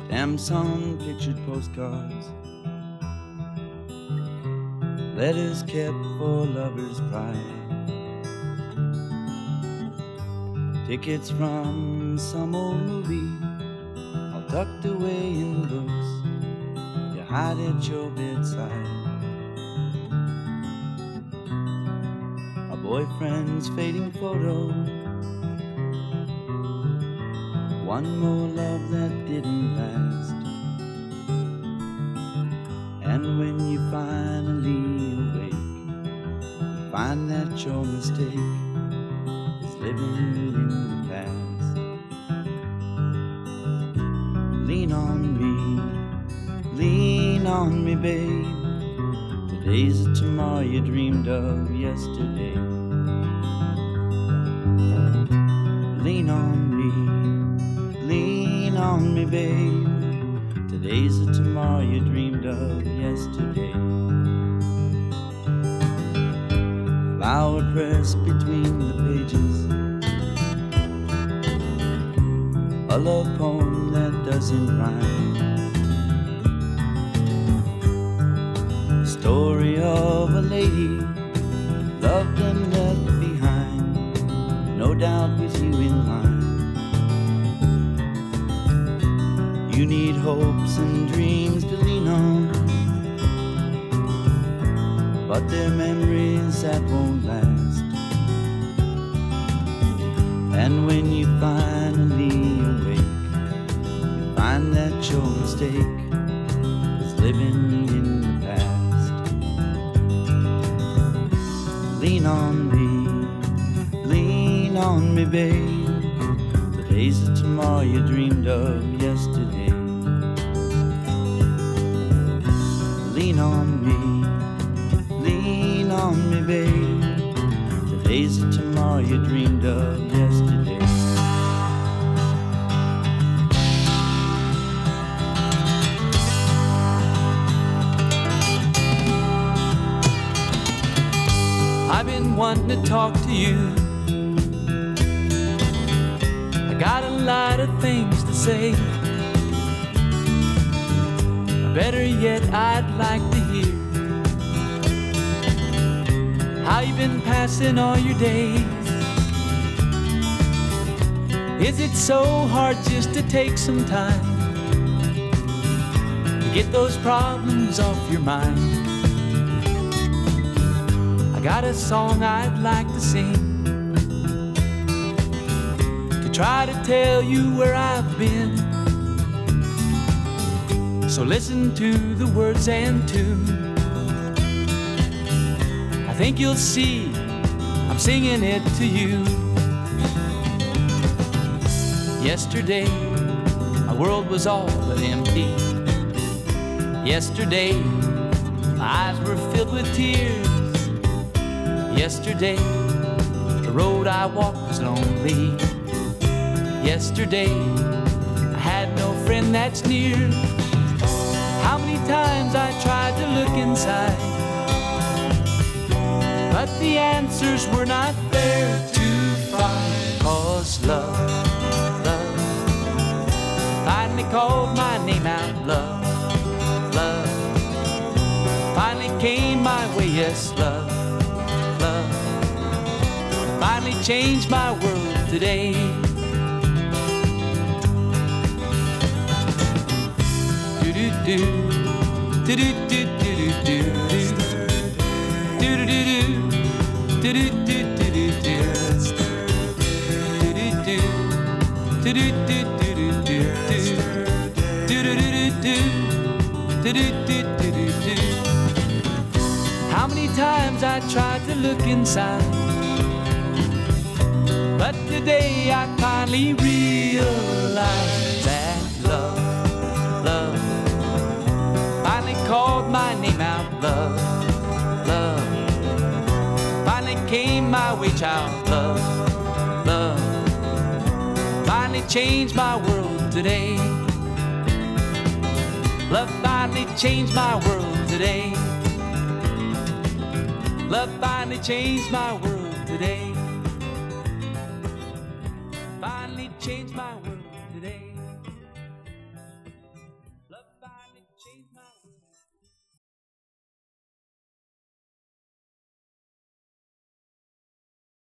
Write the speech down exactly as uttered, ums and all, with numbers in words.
Stamps on pictured postcards, letters kept for lovers' pride, tickets from some old movie, all tucked away in books you hide at your bedside. A boyfriend's fading photo, one more love that didn't last. And when you finally awake, you find that your mistake is living in the past. Lean on me, lean on me, babe. Today's the tomorrow you dreamed of yesterday. Lean on me, lean on me, babe. Today's the tomorrow you dreamed of yesterday. Flower pressed between the pages, a love poem that doesn't rhyme, the story of a lady loved and left behind, no doubt with you in mind. You need hopes and dreams to lean on, but they're memories that won't last. And when you finally awake, you find that your mistake is living in the past. Lean on me, lean on me, babe. Today's the tomorrow you dreamed of yesterday. Lean on me, lean on me, babe. Today's the tomorrow you dreamed of yesterday. I've been wanting to talk to you. I got a lot of things to say. Better yet, I'd like to hear how you've been passing all your days. Is it so hard just to take some time to get those problems off your mind? I got a song I'd like to sing to try to tell you where I've been. So listen to the words and tune. I think you'll see I'm singing it to you. Yesterday, my world was all but empty. Yesterday, my eyes were filled with tears. Yesterday, the road I walked was lonely. Yesterday, I had no friend that's near. How many times I tried to look inside, but the answers were not there to find. 'Cause love, love, finally called my name out. Love, love, finally came my way. Yes, love, love, finally changed my world today. Do do do do do do do do do do do do do do do do. How many times I tried to look inside, but today I finally realized that love, love, finally called my name out. Love, love, finally came my way. Child, love, love, finally changed my world today. Love finally changed my world today. Love finally changed my world today. Finally changed my world today.